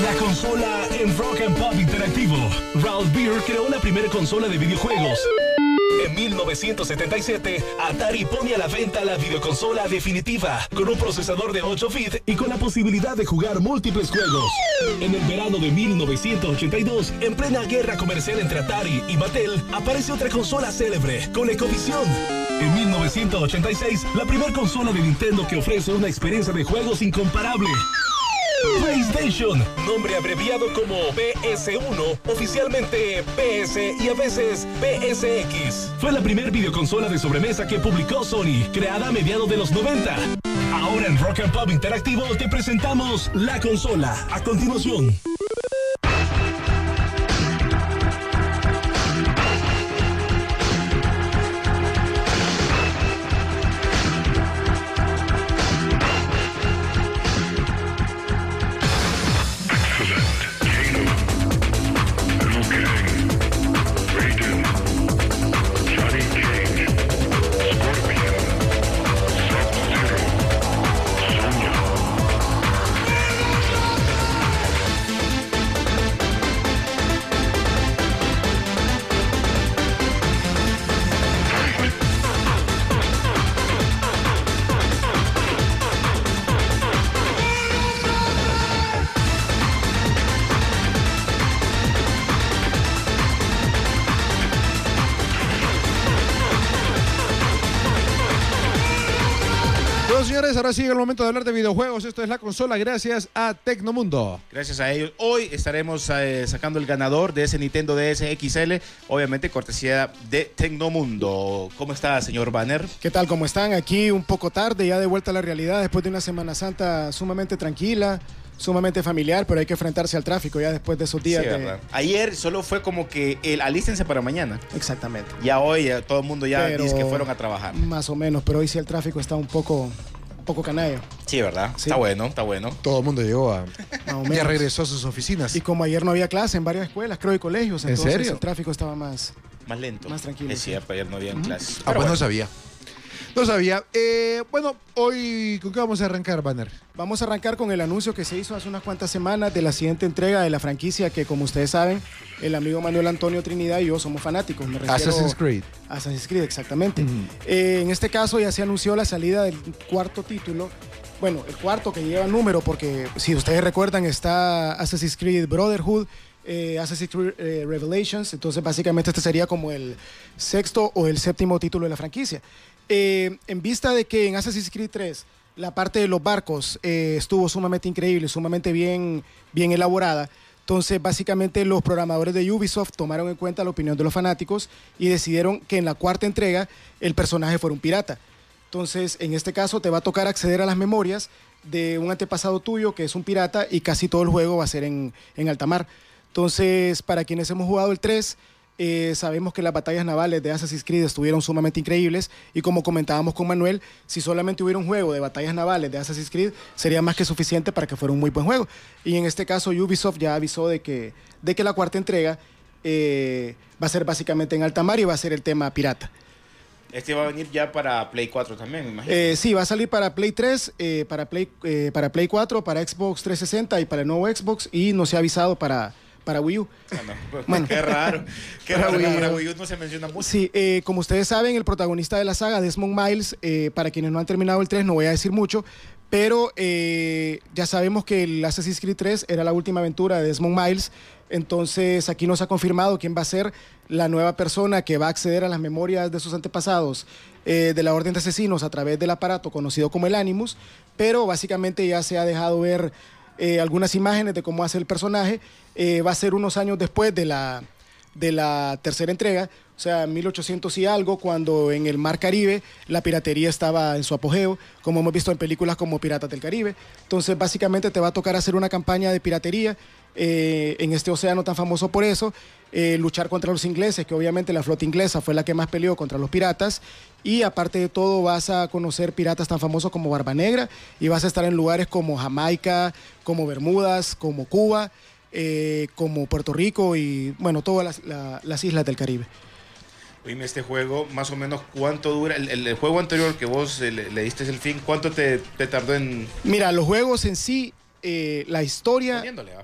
La consola en Rock and Pop Interactivo. Ralph Beer creó la primera consola de videojuegos. En 1977, Atari pone a la venta la videoconsola definitiva, con un procesador de 8 bits y con la posibilidad de jugar múltiples juegos. En el verano de 1982, en plena guerra comercial entre Atari y Mattel, aparece otra consola célebre, ColecoVision. En 1986, la primera consola de Nintendo que ofrece una experiencia de juegos incomparable. PlayStation, nombre abreviado como PS1, oficialmente PS y a veces PSX. Fue la primera videoconsola de sobremesa que publicó Sony, creada a mediados de los 90. Ahora en Rock and Pop Interactivo te presentamos la consola. A continuación. Señores, ahora sigue el momento de hablar de videojuegos. Esto es la consola gracias a Tecnomundo. Gracias a ellos. Hoy estaremos sacando el ganador de ese Nintendo DS XL, obviamente cortesía de Tecnomundo. ¿Cómo está, señor Banner? ¿Qué tal? ¿Cómo están? Aquí un poco tarde, ya de vuelta a la realidad, después de una Semana Santa sumamente tranquila, sumamente familiar, pero hay que enfrentarse al tráfico ya después de esos días. Sí, ¿verdad? Ayer solo fue como que alístense para mañana. Exactamente. Ya hoy todo el mundo ya dice que fueron a trabajar. Más o menos, pero hoy sí el tráfico está un poco canalla. Sí, ¿verdad? Sí. Está bueno, está bueno. Todo el mundo llegó ya regresó a sus oficinas. Y como ayer no había clase en varias escuelas, creo, y colegios, entonces ¿En serio? el tráfico estaba más lento. Más tranquilo. Es cierto, ayer no había clases. Pues bueno. No sabía. No sabía. Bueno, hoy, ¿con qué vamos a arrancar, Banner? Vamos a arrancar con el anuncio que se hizo hace unas cuantas semanas de la siguiente entrega de la franquicia que, como ustedes saben, el amigo Manuel Antonio Trinidad y yo somos fanáticos. Me refiero Assassin's Creed. Assassin's Creed, exactamente. En este caso ya se anunció la salida del cuarto título. Bueno, el cuarto que lleva número, porque si ustedes recuerdan está Assassin's Creed Brotherhood, Assassin's Creed Revelations, entonces básicamente este sería como el sexto o el séptimo título de la franquicia. En vista de que en Assassin's Creed 3 la parte de los barcos estuvo sumamente increíble, sumamente bien elaborada, entonces básicamente los programadores de Ubisoft tomaron en cuenta la opinión de los fanáticos y decidieron que en la cuarta entrega el personaje fuera un pirata. Entonces, en este caso te va a tocar acceder a las memorias de un antepasado tuyo que es un pirata y casi todo el juego va a ser en alta mar. Entonces, para quienes hemos jugado el 3, sabemos que las batallas navales de Assassin's Creed estuvieron sumamente increíbles y como comentábamos con Manuel, si solamente hubiera un juego de batallas navales de Assassin's Creed, sería más que suficiente para que fuera un muy buen juego. Y en este caso Ubisoft ya avisó de que la cuarta entrega va a ser básicamente en alta mar y va a ser el tema pirata. Este va a venir ya para Play 4 también, me imagino. Sí, va a salir para Play 3, para Play 4, para Xbox 360 y para el nuevo Xbox, y no se ha avisado para Wii U. Bueno, qué raro. Qué raro que para Wii U no se menciona mucho. Sí, como ustedes saben, el protagonista de la saga, Desmond Miles, para quienes no han terminado el 3, no voy a decir mucho, pero ya sabemos que el Assassin's Creed 3 era la última aventura de Desmond Miles. Entonces aquí nos ha confirmado quién va a ser la nueva persona que va a acceder a las memorias de sus antepasados de la Orden de Asesinos a través del aparato conocido como el Animus, pero básicamente ya se ha dejado ver algunas imágenes de cómo hace el personaje. Va a ser unos años después de la tercera entrega, o sea, 1800 y algo, cuando en el Mar Caribe la piratería estaba en su apogeo, como hemos visto en películas como Piratas del Caribe. Entonces básicamente te va a tocar hacer una campaña de piratería en este océano tan famoso por eso, luchar contra los ingleses, que obviamente la flota inglesa fue la que más peleó contra los piratas, y aparte de todo vas a conocer piratas tan famosos como Barba Negra, y vas a estar en lugares como Jamaica, como Bermudas, como Cuba, como Puerto Rico y bueno, todas las islas del Caribe. Oíme, este juego, más o menos, ¿cuánto dura? El juego anterior que vos le diste el fin, ¿cuánto te tardó en...? Mira, los juegos en sí, la historia...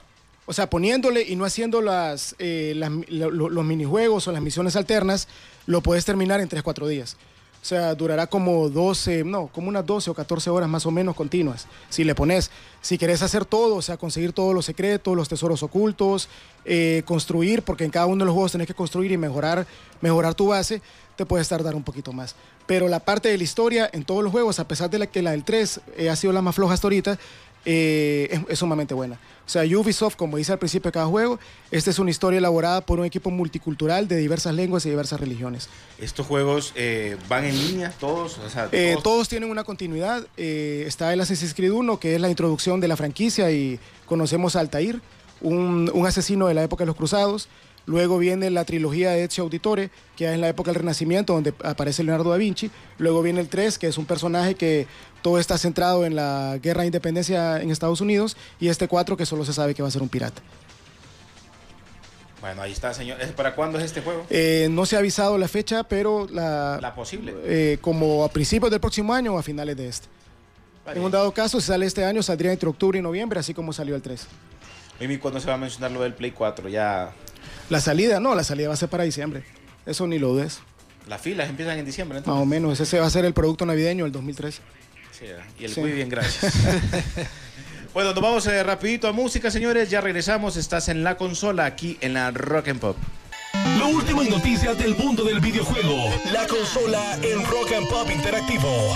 O sea, poniéndole y no haciendo los minijuegos o las misiones alternas, lo puedes terminar en 3-4 días. O sea, durará como unas 12 o 14 horas más o menos continuas. Si le pones, si querés hacer todo, o sea, conseguir todos los secretos, los tesoros ocultos, construir, porque en cada uno de los juegos tenés que construir y mejorar tu base, te puedes tardar un poquito más. Pero la parte de la historia en todos los juegos, a pesar de que la del 3 ha sido la más floja hasta ahorita, es sumamente buena. O sea, Ubisoft, como dice al principio de cada juego, esta es una historia elaborada por un equipo multicultural de diversas lenguas y diversas religiones. ¿Estos juegos van en línea todos? O sea, todos tienen una continuidad. Está el Assassin's Creed 1, que es la introducción de la franquicia, y conocemos a Altair, un asesino de la época de los Cruzados. Luego viene la trilogía de Ezio Auditore, que es en la época del Renacimiento, donde aparece Leonardo da Vinci. Luego viene el 3, que es un personaje que todo está centrado en la guerra de independencia en Estados Unidos. Y este 4, que solo se sabe que va a ser un pirata. Bueno, ahí está, señor. ¿Para cuándo es este juego? No se ha avisado la fecha, pero la posible. Como a principios del próximo año o a finales de este. Vale. En un dado caso, si sale este año, saldría entre octubre y noviembre, así como salió el 3. ¿Y cuándo se va a mencionar lo del Play 4? Ya... La salida va a ser para diciembre. Eso ni lo dudes. Las filas empiezan en diciembre, entonces. Más o menos. Ese va a ser el producto navideño del 2013. Sí, y el muy bien, gracias. Bueno, nos vamos rapidito a música, señores. Ya regresamos. Estás en la consola, aquí en la Rock and Pop. Lo último en noticias del mundo del videojuego. La consola en Rock and Pop Interactivo.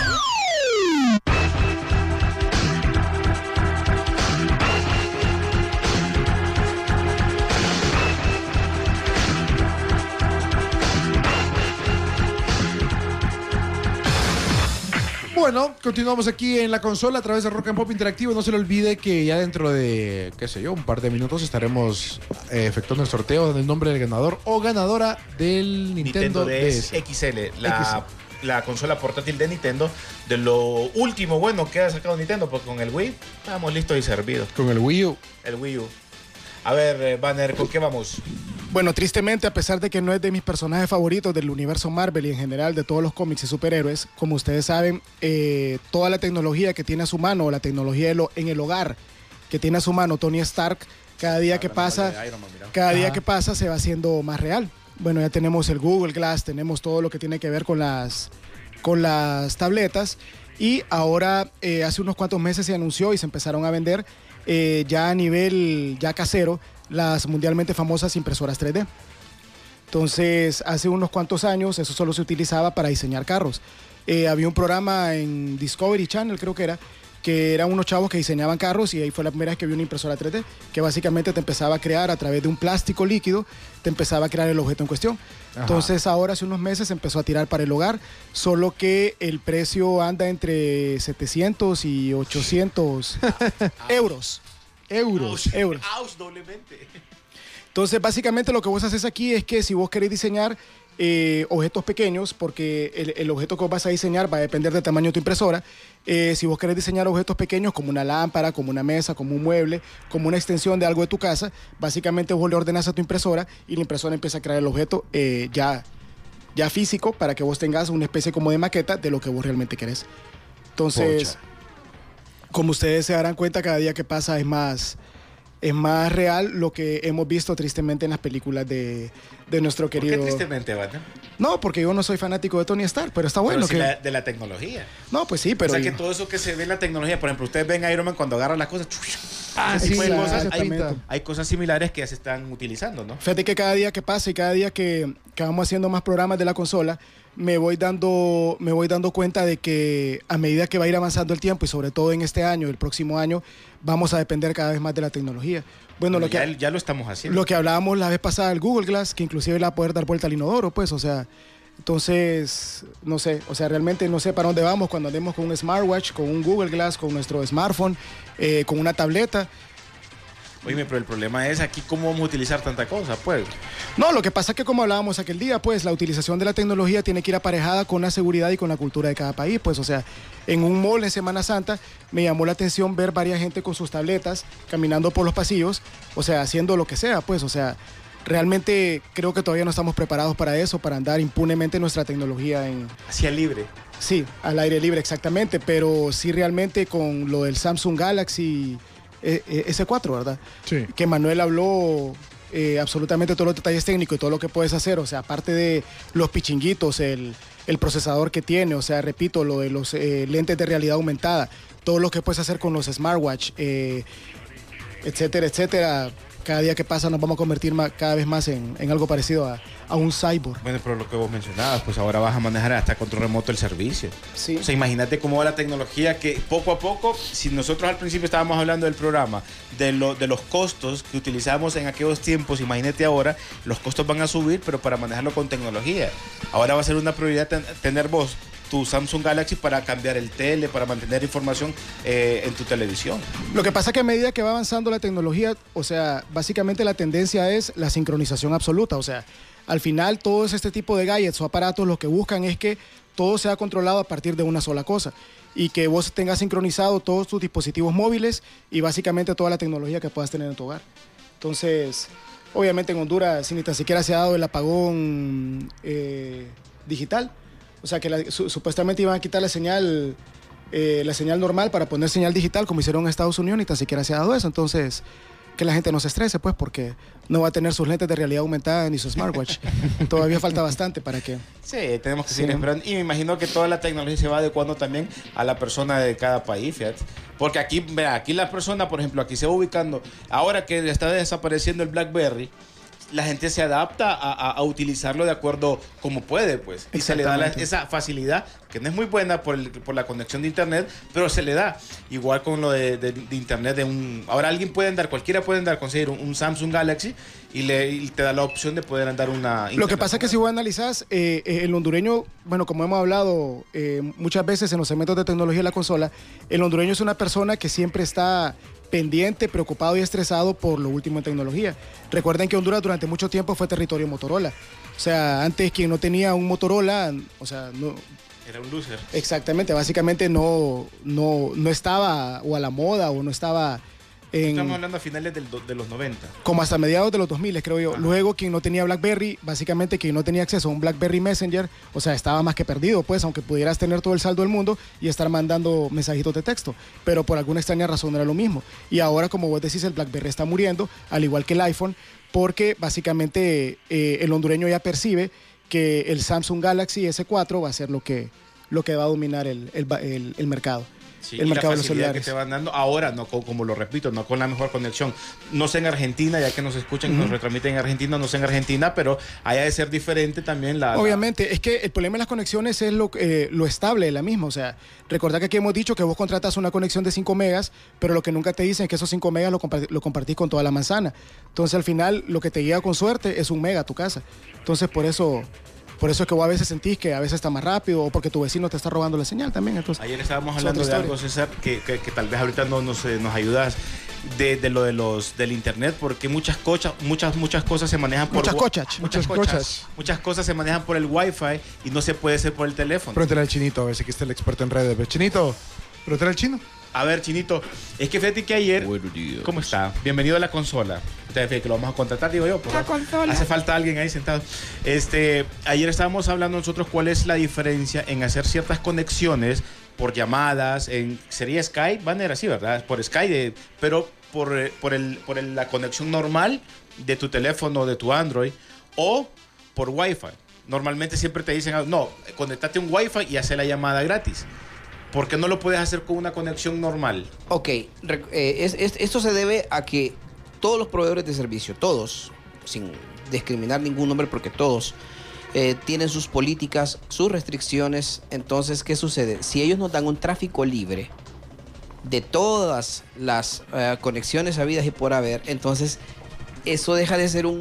Bueno, continuamos aquí en la consola a través de Rock and Pop Interactivo. No se le olvide que ya dentro de, qué sé yo, un par de minutos estaremos efectuando el sorteo del nombre del ganador o ganadora del Nintendo DS XL, la consola portátil de Nintendo, de lo último bueno que ha sacado Nintendo, porque con el Wii estamos listos y servidos. Con el Wii U. El Wii U. A ver, Banner, ¿con qué vamos? Bueno, tristemente, a pesar de que no es de mis personajes favoritos del universo Marvel y en general de todos los cómics y superhéroes, como ustedes saben, toda la tecnología que tiene a su mano, la tecnología en el hogar que tiene a su mano Tony Stark, cada día que pasa se va haciendo más real. Bueno, ya tenemos el Google Glass, tenemos todo lo que tiene que ver con las tabletas, y ahora hace unos cuantos meses se anunció y se empezaron a vender ya a nivel casero las mundialmente famosas impresoras 3D. Entonces, hace unos cuantos años eso solo se utilizaba para diseñar carros. Había un programa en Discovery Channel, creo que eran unos chavos que diseñaban carros, y ahí fue la primera vez que vi una impresora 3D, que básicamente te empezaba a crear a través de un plástico líquido, te empezaba a crear el objeto en cuestión. Ajá. Entonces, ahora hace unos meses se empezó a tirar para el hogar, solo que el precio anda entre 700 y 800 euros. Euros. Doblemente. Entonces, básicamente lo que vos haces aquí es que si vos querés diseñar objetos pequeños, porque el objeto que vos vas a diseñar va a depender del tamaño de tu impresora. Si vos querés diseñar objetos pequeños como una lámpara, como una mesa, como un mueble, como una extensión de algo de tu casa, básicamente vos le ordenas a tu impresora y la impresora empieza a crear el objeto ya físico, para que vos tengas una especie como de maqueta de lo que vos realmente querés. Entonces, como ustedes se darán cuenta, cada día que pasa es más real lo que hemos visto tristemente en las películas de nuestro querido... ¿Por qué tristemente, Bata? No, porque yo no soy fanático de Tony Stark, pero está bueno. Pero si de la tecnología. No, pues sí, pero... O sea, que todo eso que se ve en la tecnología, por ejemplo, ustedes ven a Iron Man cuando agarra las cosas... Sí, hay cosas similares que ya se están utilizando, ¿no? Fíjate que cada día que pasa y cada día que vamos haciendo más programas de la consola, me voy dando cuenta de que a medida que va a ir avanzando el tiempo, y sobre todo en este año, el próximo año, vamos a depender cada vez más de la tecnología. Bueno, ya lo estamos haciendo. Lo que hablábamos la vez pasada, el Google Glass, que inclusive le va a poder dar vuelta al inodoro, pues, o sea, entonces, no sé, o sea, realmente no sé para dónde vamos cuando andemos con un smartwatch, con un Google Glass, con nuestro smartphone, con una tableta. Oye, pero el problema es aquí cómo vamos a utilizar tanta cosa, pues. No, lo que pasa es que, como hablábamos aquel día, pues la utilización de la tecnología tiene que ir aparejada con la seguridad y con la cultura de cada país, pues, o sea, en un mall en Semana Santa me llamó la atención ver varias gente con sus tabletas caminando por los pasillos, o sea, haciendo lo que sea, pues, o sea, realmente creo que todavía no estamos preparados para eso, para andar impunemente nuestra tecnología hacia libre. Sí, al aire libre, exactamente, pero sí realmente con lo del Samsung Galaxy S4, ¿verdad? Sí. Que Manuel habló absolutamente todos los detalles técnicos y todo lo que puedes hacer, o sea, aparte de los pichinguitos, el procesador que tiene, o sea, repito, lo de los lentes de realidad aumentada, todo lo que puedes hacer con los smartwatch, etcétera, etcétera. Cada día que pasa nos vamos a convertir cada vez más en algo parecido a un cyborg. Bueno, pero lo que vos mencionabas, pues ahora vas a manejar hasta control remoto el servicio. Sí. O sea, imagínate cómo va la tecnología, que poco a poco, si nosotros al principio estábamos hablando del programa, de los costos que utilizamos en aquellos tiempos, imagínate ahora, los costos van a subir, pero para manejarlo con tecnología. Ahora va a ser una prioridad tener vos tu Samsung Galaxy para cambiar el tele, para mantener información en tu televisión. Lo que pasa es que a medida que va avanzando la tecnología, o sea, básicamente la tendencia es la sincronización absoluta. O sea, al final todos este tipo de gadgets o aparatos lo que buscan es que todo sea controlado a partir de una sola cosa y que vos tengas sincronizado todos tus dispositivos móviles y básicamente toda la tecnología que puedas tener en tu hogar. Entonces, obviamente en Honduras ni tan siquiera se ha dado el apagón digital. O sea, que supuestamente iban a quitar la señal normal para poner señal digital, como hicieron en Estados Unidos, ni tan siquiera se ha dado eso. Entonces, que la gente no se estrese, pues, porque no va a tener sus lentes de realidad aumentada ni su smartwatch. Todavía falta bastante para que... Sí, tenemos que seguir esperando. Y me imagino que toda la tecnología se va adecuando también a la persona de cada país, fíjate. Porque aquí, vea, aquí la persona, por ejemplo, aquí se va ubicando, ahora que está desapareciendo el BlackBerry, la gente se adapta a utilizarlo de acuerdo como puede, pues. Y se le da esa facilidad, que no es muy buena por la conexión de internet, pero se le da. Igual con lo de internet de un... Ahora cualquiera puede conseguir un Samsung Galaxy y te da la opción de poder andar una... Lo que pasa es que si vos analizás, el hondureño, bueno, como hemos hablado muchas veces en los segmentos de tecnología de la consola, el hondureño es una persona que siempre está pendiente, preocupado y estresado por lo último en tecnología. Recuerden que Honduras durante mucho tiempo fue territorio Motorola. O sea, antes quien no tenía un Motorola, o sea, no... Era un loser. Exactamente, básicamente no estaba o a la moda o no estaba... Estamos hablando a finales de los 90. Como hasta mediados de los 2000, creo yo. Ajá. Luego, quien no tenía BlackBerry, básicamente quien no tenía acceso a un BlackBerry Messenger, o sea, estaba más que perdido, pues, aunque pudieras tener todo el saldo del mundo y estar mandando mensajitos de texto. Pero por alguna extraña razón era lo mismo. Y ahora, como vos decís, el BlackBerry está muriendo, al igual que el iPhone, porque básicamente el hondureño ya percibe que el Samsung Galaxy S4 va a ser lo que va a dominar el mercado. Sí, el mercado la de los celulares que te van dando ahora, no como lo repito, no con la mejor conexión. No sé en Argentina, ya que nos escuchan, nos retransmiten en Argentina, no sé en Argentina, pero haya de ser diferente también Obviamente, es que el problema de las conexiones es lo estable de la misma. O sea, recordad que aquí hemos dicho que vos contratas una conexión de 5 megas, pero lo que nunca te dicen es que esos 5 megas lo compartís con toda la manzana. Entonces, al final, lo que te llega con suerte es 1 mega a tu casa. Entonces, por eso es que vos a veces sentís que a veces está más rápido o porque tu vecino te está robando la señal también. Entonces, ayer estábamos hablando de algo, César, que tal vez ahorita nos ayudas de lo del internet, porque muchas cosas se manejan por... Muchas cosas se manejan por el Wi-Fi y no se puede hacer por el teléfono. Pregúntale al Chinito, a ver si aquí está el experto en redes. Chinito, pregúntale al Chino. A ver, Chinito, es que fíjate que ayer... ¿Cómo está? Bienvenido a la consola. Que lo vamos a contratar, digo yo. La consola. Hace falta alguien ahí sentado. Ayer estábamos hablando nosotros cuál es la diferencia en hacer ciertas conexiones por llamadas, sería Skype, van a ser así, ¿verdad? Por Skype, pero por la conexión normal de tu teléfono, de tu Android, o por Wi-Fi. Normalmente siempre te dicen, no, conectate a un Wi-Fi y hace la llamada gratis. ¿Por qué no lo puedes hacer con una conexión normal? Ok, esto se debe a que todos los proveedores de servicio, todos, sin discriminar ningún nombre porque todos tienen sus políticas, sus restricciones. Entonces, ¿qué sucede? Si ellos nos dan un tráfico libre de todas las conexiones habidas y por haber, entonces eso deja de ser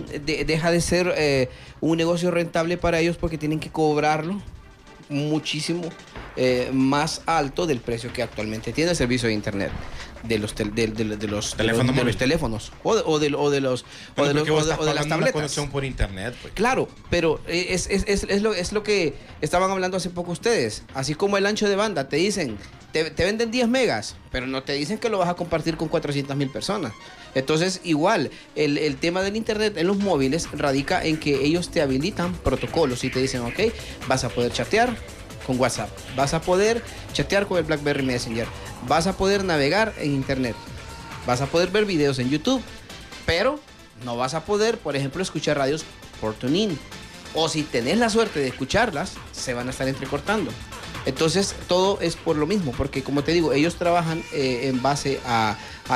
un negocio rentable para ellos porque tienen que cobrarlo muchísimo más alto del precio que actualmente tiene el servicio de internet de los teléfonos o de las tabletas. Una conexión por internet, pues. Claro, pero es lo que estaban hablando hace poco ustedes. Así como el ancho de banda, te dicen, te venden 10 megas, pero no te dicen que lo vas a compartir con 400,000 personas. Entonces, igual, el tema del internet en los móviles radica en que ellos te habilitan protocolos y te dicen, ok, vas a poder chatear con WhatsApp, vas a poder chatear con el BlackBerry Messenger, vas a poder navegar en internet. Vas a poder ver videos en YouTube, pero no vas a poder, por ejemplo, escuchar radios por TuneIn. O si tenés la suerte de escucharlas, se van a estar entrecortando. Entonces, todo es por lo mismo, porque como te digo, ellos trabajan en base a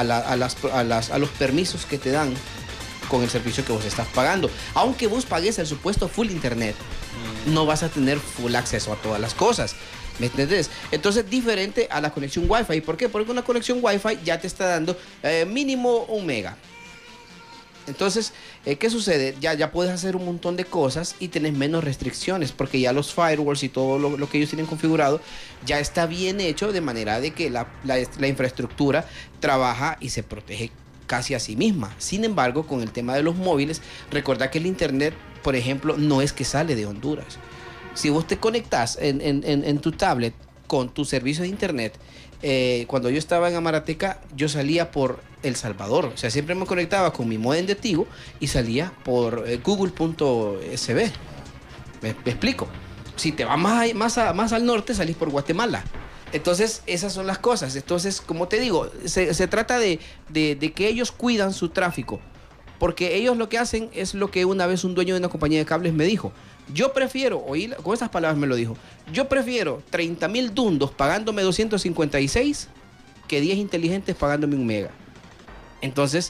los permisos que te dan con el servicio que vos estás pagando. Aunque vos pagues el supuesto full internet, no vas a tener full acceso a todas las cosas. ¿Me entendés? Entonces, diferente a la conexión Wi-Fi. ¿Por qué? Porque una conexión Wi-Fi ya te está dando mínimo 1 mega. Entonces, ¿qué sucede? Ya puedes hacer un montón de cosas y tenés menos restricciones, porque ya los firewalls y todo lo que ellos tienen configurado ya está bien hecho, de manera de que la infraestructura trabaja y se protege casi a sí misma. Sin embargo, con el tema de los móviles, recuerda que el internet, por ejemplo, no es que sale de Honduras. Si vos te conectás en tu tablet con tu servicio de internet, cuando yo estaba en Amarateca, yo salía por El Salvador. O sea, siempre me conectaba con mi modem de Tigo y salía por google.sb. ¿Me explico? Si te vas más al norte, salís por Guatemala. Entonces, esas son las cosas. Entonces, como te digo, se trata de que ellos cuidan su tráfico. Porque ellos lo que hacen es lo que una vez un dueño de una compañía de cables me dijo. Yo prefiero, con estas palabras me lo dijo, yo prefiero 30,000 dundos pagándome 256 que 10 inteligentes pagándome 1 mega. Entonces,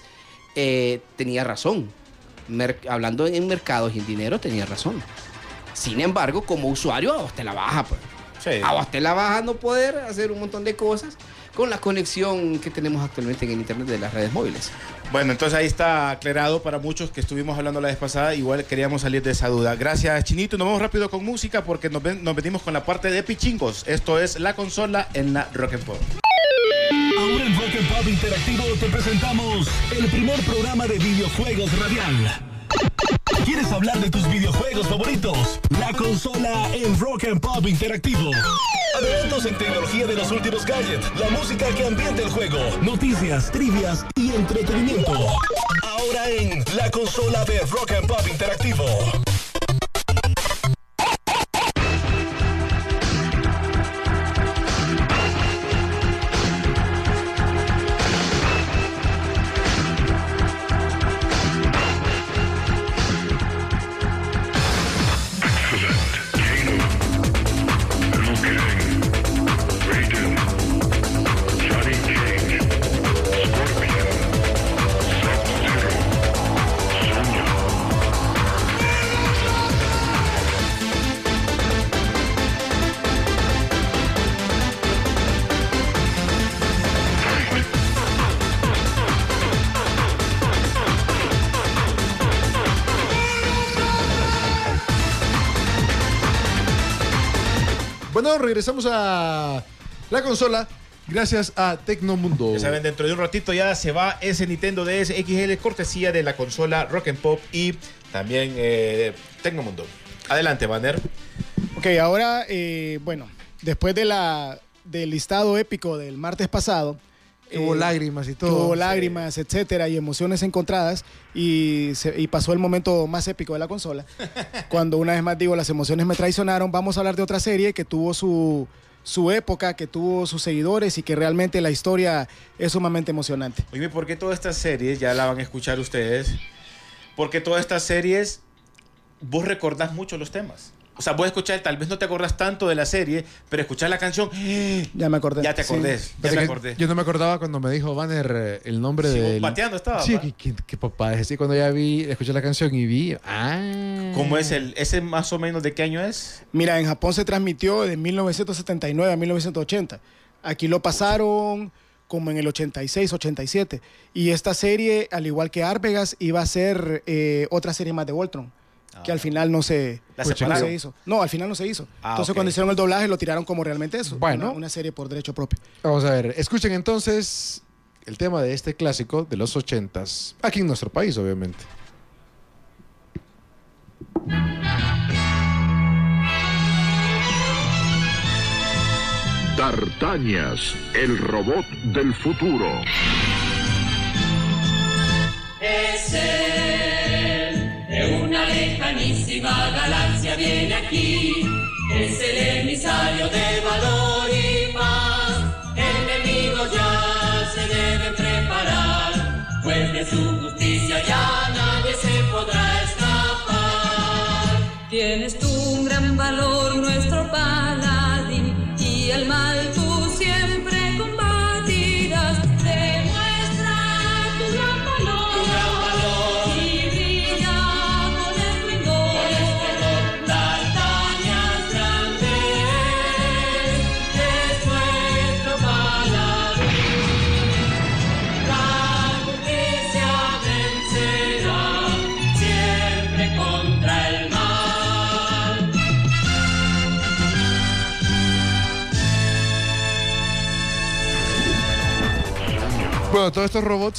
tenía razón. Hablando en mercados y en dinero, tenía razón. Sin embargo, como usuario, a vos te la baja, pues. Sí. A vos te la baja no poder hacer un montón de cosas con la conexión que tenemos actualmente en el internet de las redes móviles. Bueno, entonces ahí está aclarado para muchos que estuvimos hablando la vez pasada. Igual queríamos salir de esa duda. Gracias, Chinito. Nos vamos rápido con música porque nos venimos con la parte de pichingos. Esto es La Consola en la Rock and Pop. Ahora en Rock and Pop Interactivo te presentamos el primer programa de videojuegos radial. ¿Quieres hablar de tus videojuegos favoritos? La Consola en Rock and Pop Interactivo. Adelantos en tecnología de los últimos gadgets, la música que ambienta el juego, noticias, trivias y entretenimiento. Ahora en La Consola de Rock and Pop Interactivo. Bueno, regresamos a la consola gracias a Tecnomundo. Ya saben, dentro de un ratito ya se va ese Nintendo DS XL, cortesía de la consola Rock and Pop y también Tecnomundo. Adelante, Banner. Ok, ahora, bueno, después del listado épico del martes pasado, hubo lágrimas y todo. Hubo lágrimas, etcétera, y emociones encontradas. Y pasó el momento más épico de la consola. Cuando una vez más digo, las emociones me traicionaron. Vamos a hablar de otra serie que tuvo su época, que tuvo sus seguidores y que realmente la historia es sumamente emocionante. Oye, ¿por qué todas estas series, ya la van a escuchar ustedes, porque todas estas series vos recordás mucho los temas? O sea, vos escuchar, tal vez no te acordás tanto de la serie, pero escuchar la canción, ya me acordé. Ya te acordés, sí. ya me acordé. Yo no me acordaba cuando me dijo Banner el nombre del... pateando estaba. Sí, que papá, es así, cuando ya escuché la canción y vi... ¿Cómo es ese más o menos de qué año es? Mira, en Japón se transmitió de 1979 a 1980. Aquí lo pasaron como en el 86, 87. Y esta serie, al igual que Arvegas, iba a ser otra serie más de Voltron. Que al final no se hizo. No, al final no se hizo. Entonces, cuando hicieron el doblaje, lo tiraron como realmente eso. Bueno. Una serie por derecho propio. Vamos a ver, escuchen entonces el tema de este clásico de los 80s, aquí en nuestro país, obviamente. D'Artagnas, el robot del futuro. Es él, de una lejanísima galaxia viene aquí. Es el emisario de valor y paz. Enemigos ya se deben preparar. pues de su justicia ya nadie se podrá escapar. Tienes tú un gran valor, nuestro paladín, y el mal tú siempre combatirás. Demuestra tu gran valor y brilla con esplendor. D'Artagnan grande es nuestro paladín. La justicia vencerá siempre contra el mal. Bueno, todos estos robots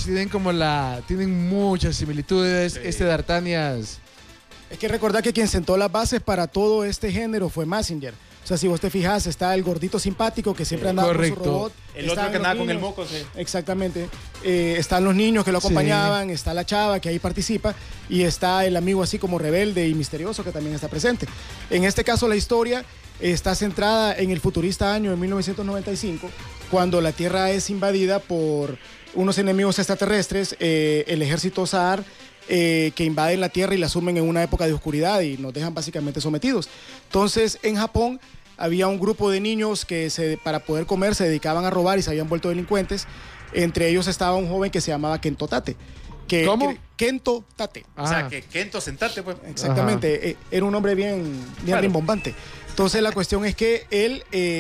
tienen muchas similitudes. Sí. Este D'Artagnan. Es que recordar que quien sentó las bases para todo este género fue Mazinger. O sea, si vos te fijas, está el gordito simpático que siempre andaba con su correcto. robot. El otro Están que los andaba con el niños. moco, sí. Exactamente. Están los niños que lo acompañaban, está la chava que ahí participa y está el amigo así como rebelde y misterioso que también está presente. En este caso, la historia está centrada en el futurista año de 1995, cuando la Tierra es invadida por unos enemigos extraterrestres, el ejército Saar, que invaden la Tierra y la sumen en una época de oscuridad y nos dejan básicamente sometidos. Entonces, en Japón había un grupo de niños que para poder comer se dedicaban a robar y se habían vuelto delincuentes. Entre ellos estaba un joven que se llamaba Kento Tate. ¿Cómo? Kento Tate. O sea, que Kento, sentate, pues. Exactamente. Era un hombre bien rimbombante. Entonces, la cuestión es que él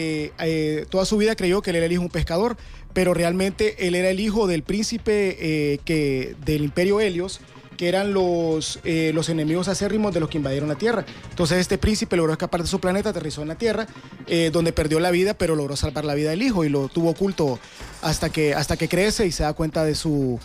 toda su vida creyó que él era el hijo de un pescador, pero realmente él era el hijo del príncipe del Imperio Helios, que eran los enemigos acérrimos de los que invadieron la Tierra. Entonces este príncipe logró escapar de su planeta, aterrizó en la Tierra, donde perdió la vida, pero logró salvar la vida del hijo y lo tuvo oculto hasta que crece y se da cuenta de su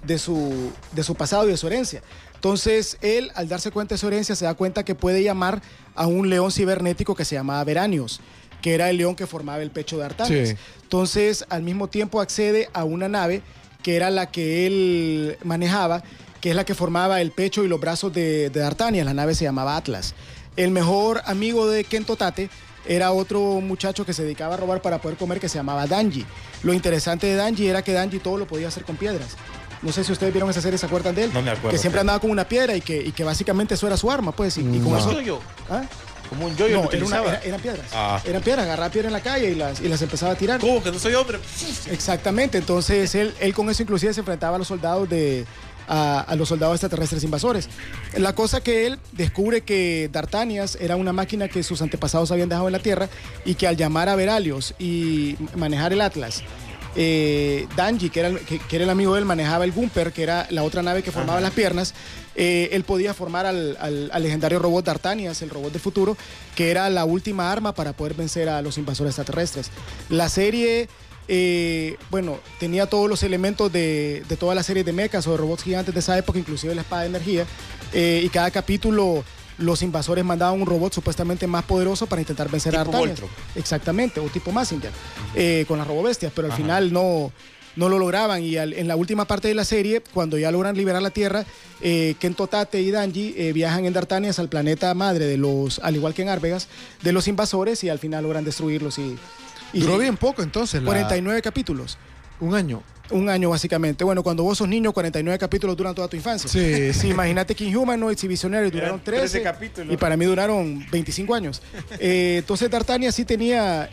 pasado y de su herencia. Entonces él, al darse cuenta de su herencia, se da cuenta que puede llamar a un león cibernético que se llamaba Veranios, que era el león que formaba el pecho de D'Artagnan. Sí. Entonces, al mismo tiempo accede a una nave que era la que él manejaba, que es la que formaba el pecho y los brazos de D'Artagnan. La nave se llamaba Atlas. El mejor amigo de Kento Tate era otro muchacho que se dedicaba a robar para poder comer, que se llamaba Danji. Lo interesante de Danji era que Danji todo lo podía hacer con piedras. No sé si ustedes vieron esa serie, ¿se acuerdan de él? No me acuerdo. Que siempre andaba con una piedra y que básicamente eso era su arma, pues. Y con eso... yo. ¿Ah? Como un yo-yo No, lo utilizaba. eran piedras. Ah. Eran piedras, agarraba piedras en la calle y las empezaba a tirar. ¿Cómo que no soy hombre? Exactamente, entonces él con eso inclusive se enfrentaba a los soldados a los soldados extraterrestres invasores. La cosa que él descubre que D'Artagnan era una máquina que sus antepasados habían dejado en la Tierra y que al llamar a Veralios y manejar el Atlas, Danji, que era el amigo de él, manejaba el Gumper, que era la otra nave que formaba las piernas. Él podía formar al legendario robot D'Artagnan, el robot del futuro, que era la última arma para poder vencer a los invasores extraterrestres. La serie, tenía todos los elementos de toda la serie de mechas o de robots gigantes de esa época, inclusive la espada de energía, y cada capítulo los invasores mandaban un robot supuestamente más poderoso para intentar vencer a D'Artagnan. Voltron. Exactamente, o tipo Mazinger, con las robobestias, pero al final no lo lograban. Y en la última parte de la serie, cuando ya logran liberar la Tierra, Kento Tate y Danji viajan en D'Artagnan al planeta madre de los, al igual que en Arvegas, de los invasores, y al final logran destruirlos. Y Duró bien poco entonces. 49 capítulos. Un año. Un año básicamente. Bueno, cuando vos sos niño, 49 capítulos duran toda tu infancia. Sí. Imagínate que Inhumanoids y Visionary duraron 13 capítulos. y para mí duraron 25 años. Entonces D'Artagnan sí tenía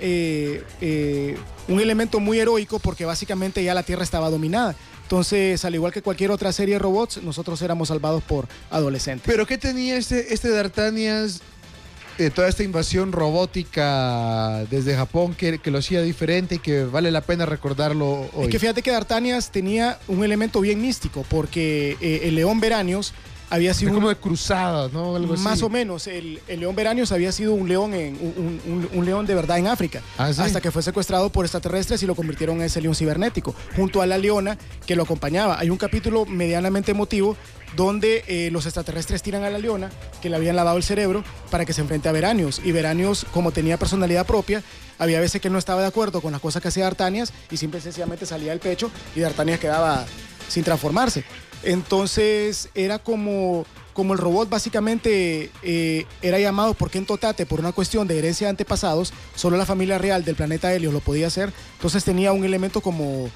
un elemento muy heroico porque básicamente ya la Tierra estaba dominada. Entonces, al igual que cualquier otra serie de robots, nosotros éramos salvados por adolescentes. ¿Pero qué tenía este D'Artagnan, toda esta invasión robótica desde Japón que lo hacía diferente y que vale la pena recordarlo hoy? Es que fíjate que D'Artagnan tenía un elemento bien místico, porque el león Veranios había sido como de cruzadas, ¿no? Algo así. Más o menos. El león Veranios había sido un león un león de verdad en África. ¿Ah, sí? Hasta que fue secuestrado por extraterrestres y lo convirtieron en ese león cibernético, junto a la leona que lo acompañaba. Hay un capítulo medianamente emotivo donde los extraterrestres tiran a la leona, que le habían lavado el cerebro, para que se enfrente a Veranios. Y Veranios, como tenía personalidad propia, había veces que él no estaba de acuerdo con las cosas que hacía D'Artagnan y simple y sencillamente salía del pecho y D'Artagnan quedaba sin transformarse. Entonces era como el robot básicamente era llamado por Kento Tate por una cuestión de herencia de antepasados. Solo la familia real del planeta Helios lo podía hacer. Entonces tenía un elemento como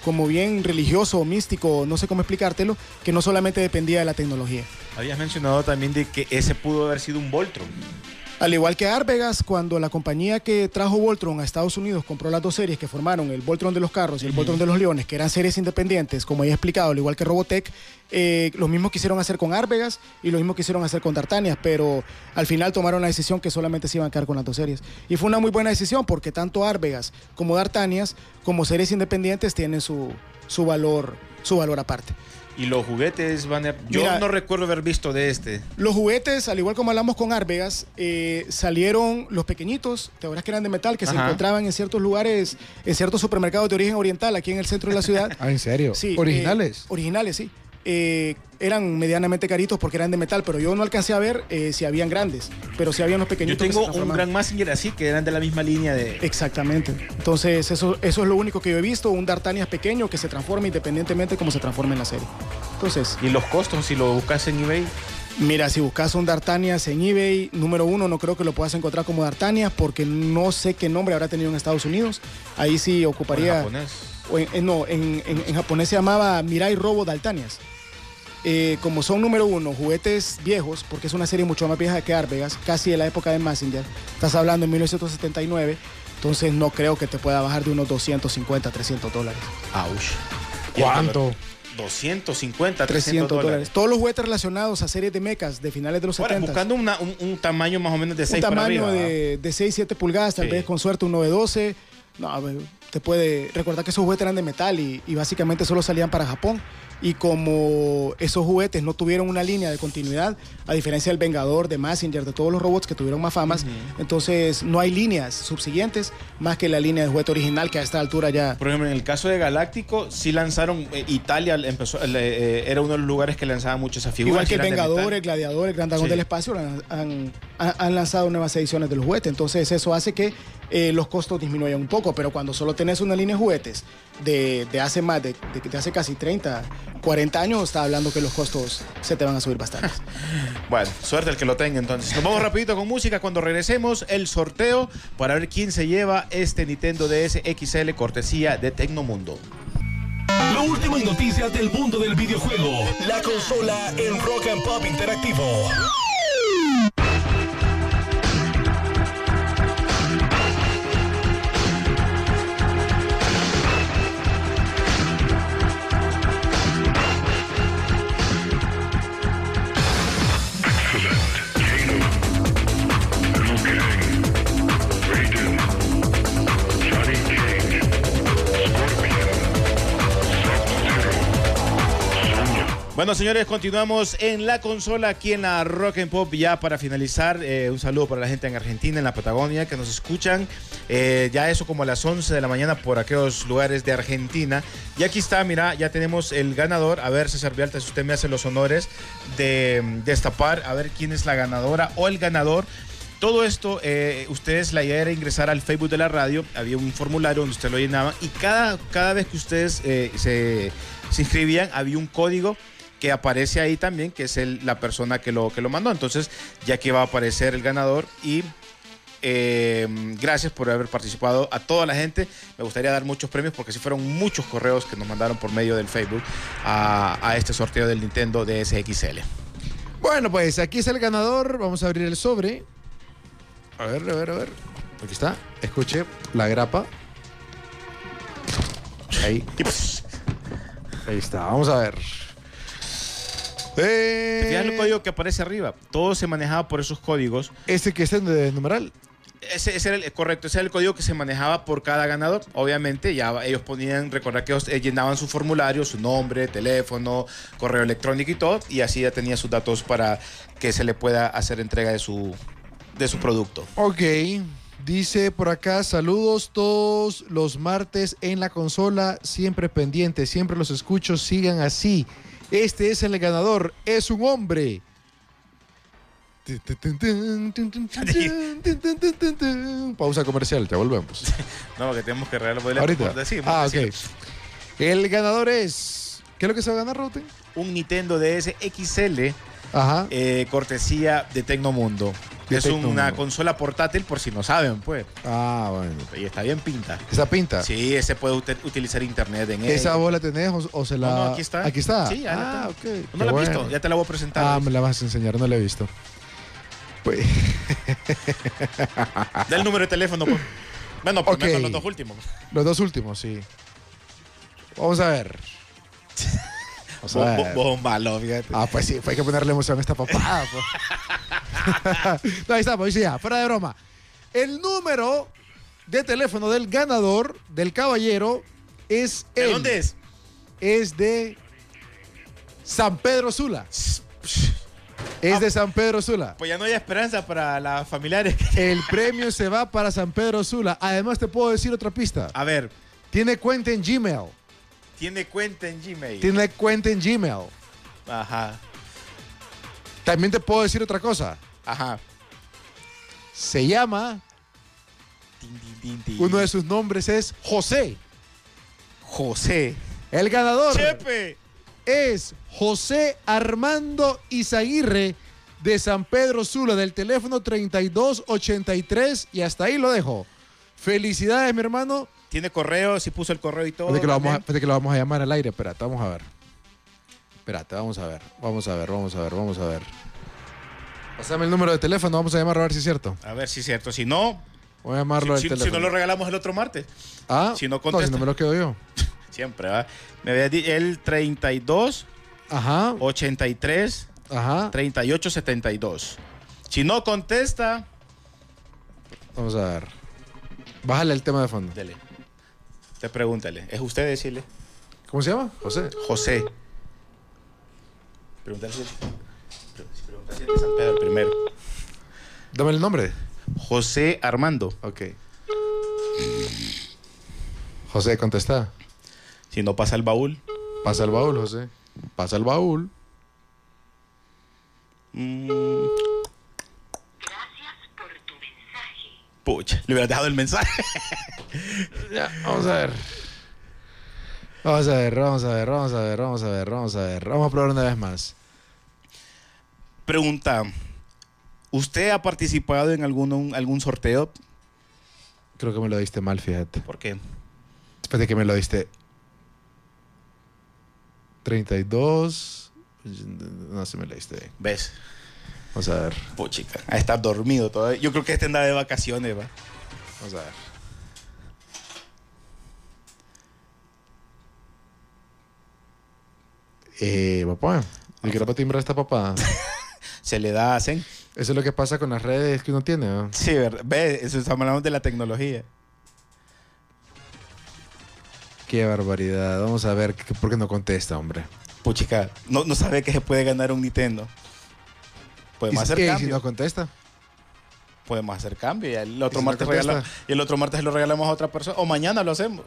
como bien religioso o místico, no sé cómo explicártelo, que no solamente dependía de la tecnología. Habías mencionado también de que ese pudo haber sido un Voltron. Al igual que Arbegas, cuando la compañía que trajo Voltron a Estados Unidos compró las dos series que formaron el Voltron de los carros y el Voltron de los leones, que eran series independientes, como ya he explicado, al igual que Robotech, lo mismo quisieron hacer con Arbegas y lo mismo quisieron hacer con Dartanias, pero al final tomaron la decisión que solamente se iban a quedar con las dos series. Y fue una muy buena decisión porque tanto Arbegas como Dartanias, como series independientes, tienen su valor aparte. Y los juguetes van a... Yo no recuerdo haber visto de este. Los juguetes, al igual como hablamos con Arbegas, salieron los pequeñitos, te acuerdas que eran de metal, que se encontraban en ciertos lugares, en ciertos supermercados de origen oriental, aquí en el centro de la ciudad. ¿En serio? Sí. ¿Originales? Originales, sí. Eran medianamente caritos porque eran de metal, pero yo no alcancé a ver si habían grandes, pero si habían los pequeñitos. Yo tengo un Grand Mazinger así, que eran de la misma línea de... Exactamente. Entonces, eso es lo único que yo he visto, un Dartanias pequeño que se transforma independientemente de cómo se transforma en la serie. Entonces... ¿Y los costos, si lo buscas en eBay? Mira, si buscas un Dartanias en eBay, número uno, no creo que lo puedas encontrar como Dartanias porque no sé qué nombre habrá tenido en Estados Unidos. Ahí sí ocuparía... ¿En japonés? En japonés se llamaba Mirai Robo Dartanias. Como son número uno, juguetes viejos, porque es una serie mucho más vieja que Arbegas, casi de la época de Mazinger, estás hablando en 1979, entonces no creo que te pueda bajar de unos $250, $300. ¡Auch! ¿Cuánto? 250, $300. Todos los juguetes relacionados a series de mechas de finales de los 70. Buscando un tamaño más o menos de 6 para arriba. Un tamaño de 6, 7 pulgadas, tal vez con suerte un 912. No, te puede recordar que esos juguetes eran de metal y básicamente solo salían para Japón. Y como esos juguetes no tuvieron una línea de continuidad, a diferencia del Vengador, de Mazinger, de todos los robots que tuvieron más famas, entonces no hay líneas subsiguientes más que la línea de juguete original que a esta altura ya... Por ejemplo, en el caso de Galáctico, sí lanzaron, Italia era uno de los lugares que lanzaba mucho esa figura. Igual que el Vengador, el Gladiador, el Gran Dragón del Espacio, han lanzado nuevas ediciones de los juguetes. Entonces eso hace que los costos disminuyan un poco, pero cuando solo tenés una línea de juguetes de hace más de hace casi 30, 40 años, está hablando que los costos se te van a subir bastante. Bueno, suerte el que lo tenga entonces. Nos vamos rapidito con música. Cuando regresemos, el sorteo para ver quién se lleva este Nintendo DS XL cortesía de Tecnomundo. Lo último en noticias del mundo del videojuego. La consola en Rock and Pop Interactivo. Bueno, señores, continuamos en la consola aquí en la Rock and Pop ya para finalizar. Un saludo para la gente en Argentina, en la Patagonia, que nos escuchan. Ya eso como a las 11 de la mañana por aquellos lugares de Argentina. Y aquí está, mira, ya tenemos el ganador. A ver, César Vialta, si usted me hace los honores de destapar, a ver quién es la ganadora o el ganador. Todo esto, ustedes, la idea era ingresar al Facebook de la radio. Había un formulario donde usted lo llenaba. Y cada vez que ustedes se inscribían, había un código que aparece ahí también, que es la persona que lo mandó. Entonces, ya que va a aparecer el ganador y gracias por haber participado a toda la gente. Me gustaría dar muchos premios porque sí fueron muchos correos que nos mandaron por medio del Facebook a este sorteo del Nintendo DS XL. Bueno, pues aquí está el ganador. Vamos a abrir el sobre. A ver. Aquí está. Escuche la grapa. Ahí. Ahí está. Vamos a ver. ¿Te fijas el código que aparece arriba? Todo se manejaba por esos códigos. ¿Este que es el de numeral? Ese era correcto, ese era el código que se manejaba por cada ganador. Obviamente, ya ellos recordar que ellos llenaban su formulario, su nombre, teléfono, correo electrónico y todo, y así ya tenía sus datos para que se le pueda hacer entrega de su producto. Ok. Dice por acá, saludos todos los martes en la consola, siempre pendientes, siempre los escucho, sigan así. Este es el ganador, es un hombre. Pausa comercial, ya volvemos. No, que tenemos que regalarlo. Ahorita. Decimos. Ok. El ganador es... ¿Qué es lo que se va a ganar, Raúl? Un Nintendo DS XL. Ajá. Cortesía de Tecnomundo. Es una consola portátil, por si no saben, pues. Ah, bueno. Y está bien pinta. ¿Esa pinta? Sí, ese puede utilizar internet en ella. ¿Esa vos la tenés o se la...? No, aquí está. ¿Aquí está? Sí, ya la tengo. Ok. ¿No la has visto? Ya te la voy a presentar. Ah, me la vas a enseñar, no la he visto. Pues... Da el número de teléfono, pues. Bueno, por Ok. los dos últimos. Los dos últimos, sí. Vamos a ver. Vamos a ver. Vos un malo, fíjate. Ah, pues sí, hay que ponerle emoción a esta papada. Pues. No, ahí está, pues ya, fuera de broma. El número de teléfono del ganador, del caballero, es ¿De dónde es? Es de San Pedro Sula. Es de San Pedro Sula. Pues ya no hay esperanza para las familiares. El premio se va para San Pedro Sula. Además, te puedo decir otra pista. A ver. Tiene cuenta en Gmail. Tiene cuenta en Gmail. Tiene cuenta en Gmail. Ajá. También te puedo decir otra cosa. Ajá. Se llama... Uno de sus nombres es José. José. El ganador Chepe. es José Armando Izaguirre de San Pedro Sula, del teléfono 3283, y hasta ahí lo dejo. Felicidades, mi hermano. Tiene correo, si puso el correo y todo. Espérate que lo vamos a llamar al aire. Espérate, vamos a ver. Espérate, vamos a ver. Pásame el número de teléfono, vamos a llamarlo a ver si es cierto. A ver si es cierto. Si no, voy a llamarlo al teléfono. Si no lo regalamos el otro martes. Ah, si no contesta. No, si no me lo quedo yo. Siempre, ¿va? Me había dicho el 32, ajá, 83, ajá, 38, 72. Si no contesta, vamos a ver. Bájale el tema de fondo. Dele. Te pregúntale. ¿Es usted decirle? ¿Cómo se llama? José. José. Pregúntale si es de San Pedro el primero. Dame el nombre. José Armando. Ok. José, contesta. Si no pasa el baúl. Pasa el baúl, José. Pasa el baúl. Gracias por tu mensaje. Pucha, le hubieras dejado el mensaje. Ya, vamos a ver. Vamos a probar una vez más. Pregunta. ¿Usted ha participado en algún sorteo? Creo que me lo diste mal, fíjate. ¿Por qué? Espérate que me lo diste. 32. No se me lo diste bien. ¿Ves? Vamos a ver. Puchica, a estar dormido todavía. Yo creo que este anda de vacaciones, va. Vamos a ver. Papá. ¿Y qué para timbrar esta papá? Se le da hacen. Eso es lo que pasa con las redes que uno tiene, ¿no? Sí, ¿verdad? Ve, eso estamos hablando de la tecnología. Qué barbaridad. Vamos a ver por qué no contesta, hombre. Puchica, no sabe que se puede ganar un Nintendo. Podemos hacer cambio. ¿Y si no contesta? Podemos hacer cambio y el otro ¿Y si martes no contesta? y el otro martes lo regalamos a otra persona. O mañana lo hacemos.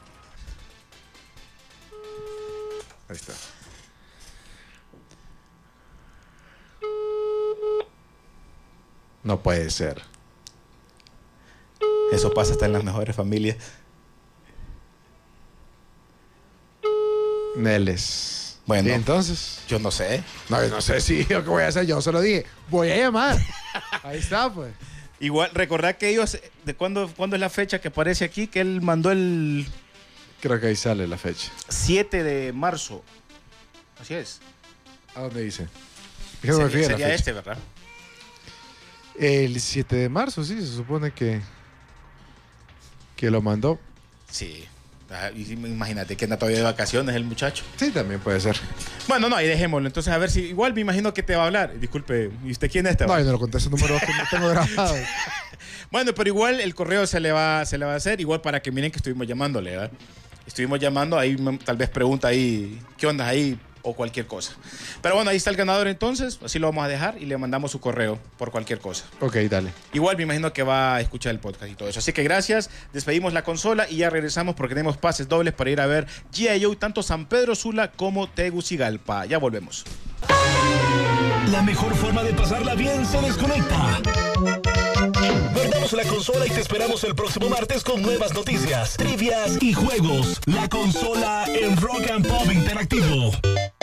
Ahí está. No puede ser. Eso pasa hasta en las mejores familias. Neles. Bueno. ¿Y entonces? Yo no sé. No, yo no sé si lo que voy a hacer. Yo solo dije, voy a llamar. Ahí está, pues. Igual, recordad que ellos, ¿de cuándo es la fecha que aparece aquí? Que él mandó el Creo que ahí sale la fecha. 7 de marzo. Así es. ¿A dónde dice? Sería este, ¿verdad? El 7 de marzo, sí, se supone que lo mandó. Sí. Imagínate que anda todavía de vacaciones el muchacho. Sí, también puede ser. Bueno, no, ahí dejémoslo. Entonces, a ver si... Igual me imagino que te va a hablar. Disculpe, ¿y usted quién es? No, yo no lo conté ese número que no tengo grabado. Bueno, pero igual el correo se le va a hacer. Igual para que miren que estuvimos llamándole, ¿verdad? Estuvimos llamando, ahí tal vez pregunta ahí, ¿qué onda ahí? O cualquier cosa. Pero bueno, ahí está el ganador entonces. Así lo vamos a dejar y le mandamos su correo por cualquier cosa. Ok, dale. Igual me imagino que va a escuchar el podcast y todo eso. Así que gracias. Despedimos la consola y ya regresamos porque tenemos pases dobles para ir a ver G.I. Joe, tanto San Pedro Sula como Tegucigalpa. Ya volvemos. La mejor forma de pasarla bien se desconecta. Guardamos la consola y te esperamos el próximo martes con nuevas noticias, trivias y juegos. La consola en Rock and Pop Interactivo.